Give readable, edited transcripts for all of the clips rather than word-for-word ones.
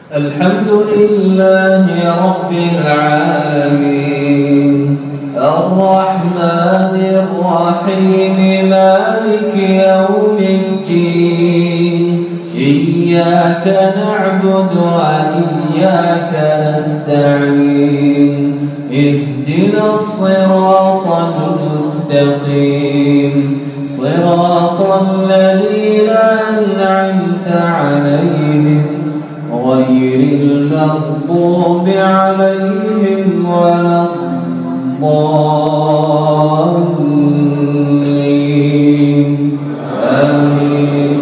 الحمد لله رب العالمين الرحمن الرحيم مالك يوم الدين إياك نعبد وإياك نستعين اهدنا الصراط المستقيم صراط الذين أنعمت عليهم غير المغضوب عليهم ولا الضالين آمين.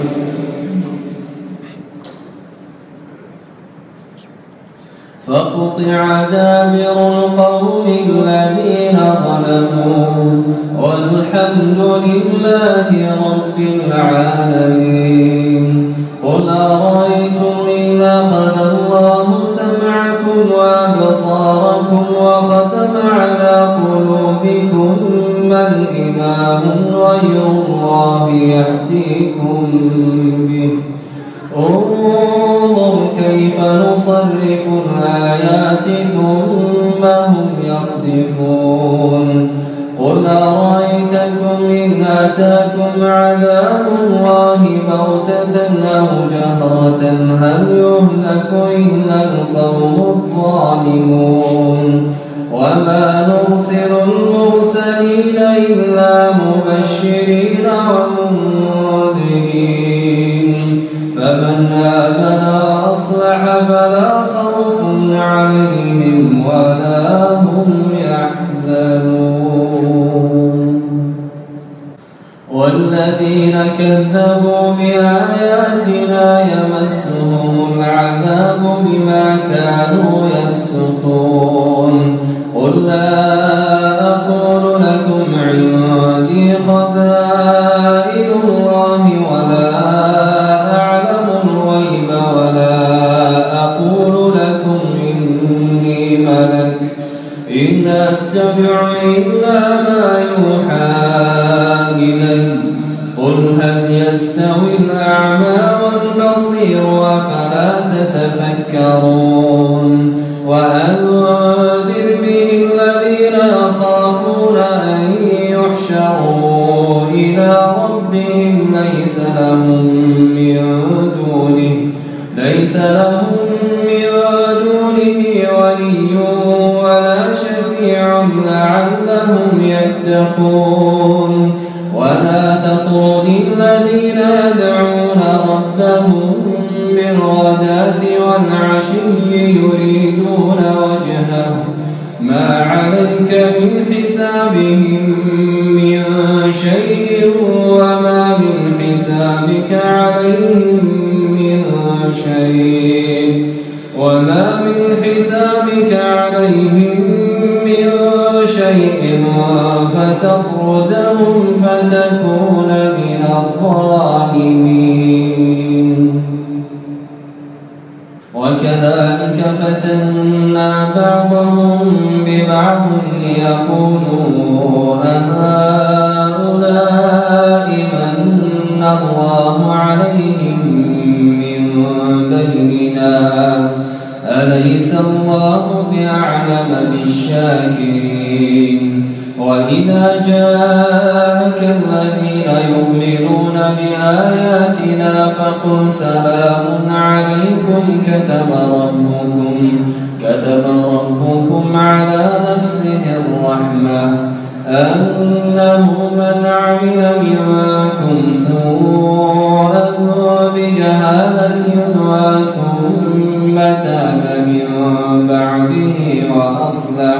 فقطع دابر القوم الذين ظلموا والحمد لله رب العالمين. قل أرأيتم إن أخذ الله سمعكم وأبصاركم وختم على قلوبكم من إله غير الله يأتيكم به انظر كيف نصرف الآيات ثم هم يصدفون. قل أرأيتكم إن أتاكم عذاب الله بغتة أو جهرة هل يهلك إلا القوم الظالمون. وما نرسل المرسلين إلا مبشرين ومنذرين فمن آمن وأصلح فلا خوف عليهم ولا هم يحزنون. والذين كذبوا بآياتنا يمسهم العذاب بما كانوا يفسقون. قل لا أقول لكم عندي خزائن الله ولا أعلم الغيب ولا أقول لكم إني ملك إن أتبع إلا ما يوحى إلي. قل هل يستوي الأعمى والبصير أفلا تتفكرون. وأنذر به الذين يخافون أن يحشروا إلى ربهم ليس لهم من دونه ولي ولا شفيع لعلهم يتقون. ولا تطرد الذين يدعون ربهم بالغداة والعشي يريدون وجهه ما عليك من حسابهم من شيء وما من حسابك عليهم من شيء فتطردهم فتكون من الظالمين. وكذلك فتنا بعضهم ببعض ليقولوا أهؤلاء من الله عليهم من بيننا أليس الله بأعلم بالشاكرين. وإذا جاءك الذين يؤمنون بآياتنا فقل سلام عليكم كتب ربكم على نفسه الرحمة أنه من عمل منكم سوءا بجهالة ثم تاب من بعده وأصلح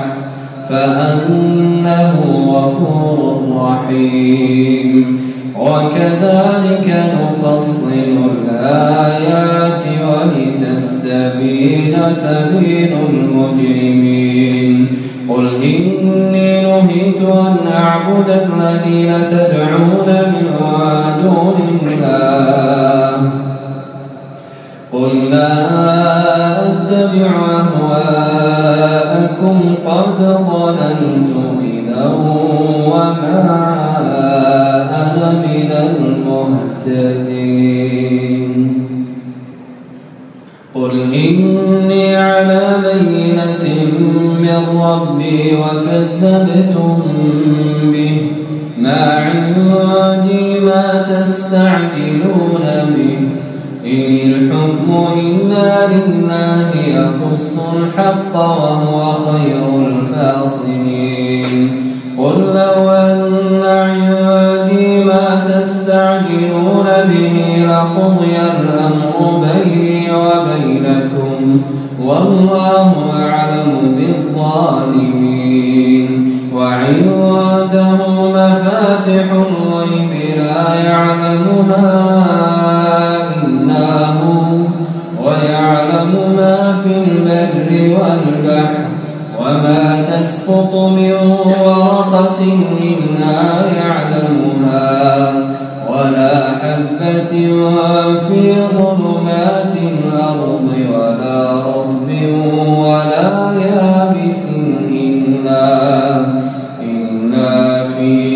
فأنه غفور رحيم. وكذلك نفصل الآيات ولتستبين سبيل المجرمين. قل إني نهيت أن أعبد الذين تدعون من دون الله. قل لا أتبع أهواءكم قد ضللت إذا وما أنا من المهتدين. قل إني على بينة من ربي وكذبتم به ما عندي ما تستعجلون به إن الحكم إلا لله يقص الحق وهو خير الفاصلين قل لو أن عندي ما تستعجلون به لقضي الأمر بيني وبينكم والله أعلم بالظالمين وعنده مفاتح الغيب لا يعلمها إلا هو ويعلم ما في البر والبحر وما تسقط من ورقة إلا يعلمها ولا حبة في ظلمات الأرض ولا رطب ولا يابس إلا في